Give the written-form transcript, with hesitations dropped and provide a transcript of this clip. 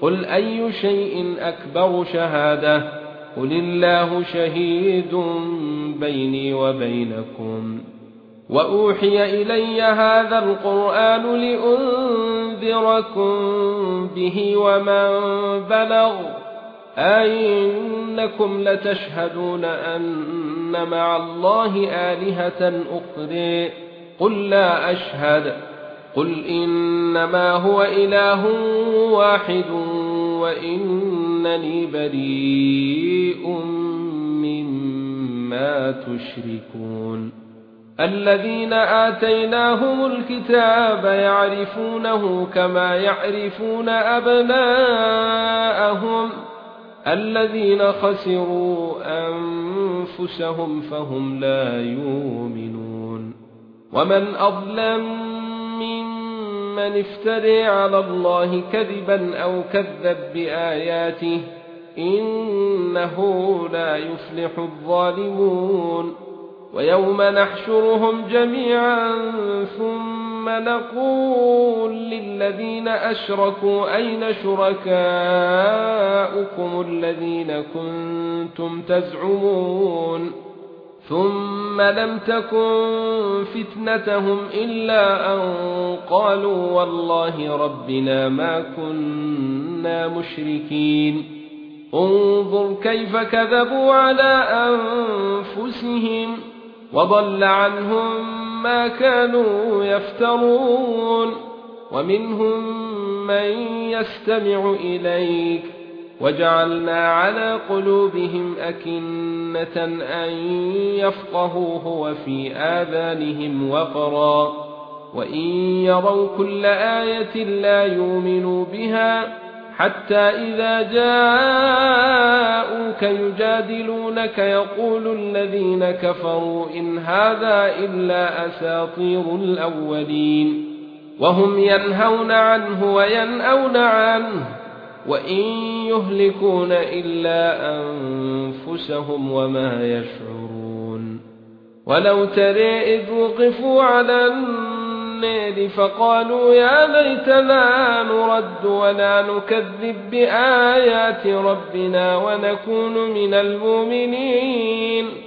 قل أي شيء أكبر شهادة قل الله شهيد بيني وبينكم وأوحي إلي هذا القرآن لأنذركم به ومن بلغ أئنكم لتشهدون أن مع الله آلهة أخرى قل لا أشهد قل إنما هو إله واحد وإنني بريء مما تشركون الذين آتيناهم الكتاب يعرفونه كما يعرفون أبناءهم الذين خسروا أنفسهم فهم لا يؤمنون ومن أظلم ممن افترى على الله كذبا أو كذب بآياته إنه لا يفلح الظالمون ويوم نحشرهم جميعا ثم نقول للذين أشركوا أين شركاؤكم الذين كنتم تزعمون ثم لم تكن فتنتهم إلا أن قالوا والله ربنا ما كنا مشركين انظر كيف كذبوا على أنفسهم وضل عنهم ما كانوا يفترون ومنهم من يستمع إليك وجعلنا على قلوبهم أكنة أن يفقهوه وفي آذانهم وقرا وإن يروا كل آية لا يؤمنوا بها حتى إذا جاءوك يجادلونك يقول الذين كفروا إن هذا إلا أساطير الأولين وهم ينهون عنه وينأون عنه وإن يهلكون إلا أنفسهم وما يشعرون ولو ترى إذ وقفوا على النار فقالوا يا ليتنا نرد ولا نكذب بآيات ربنا ونكون من المؤمنين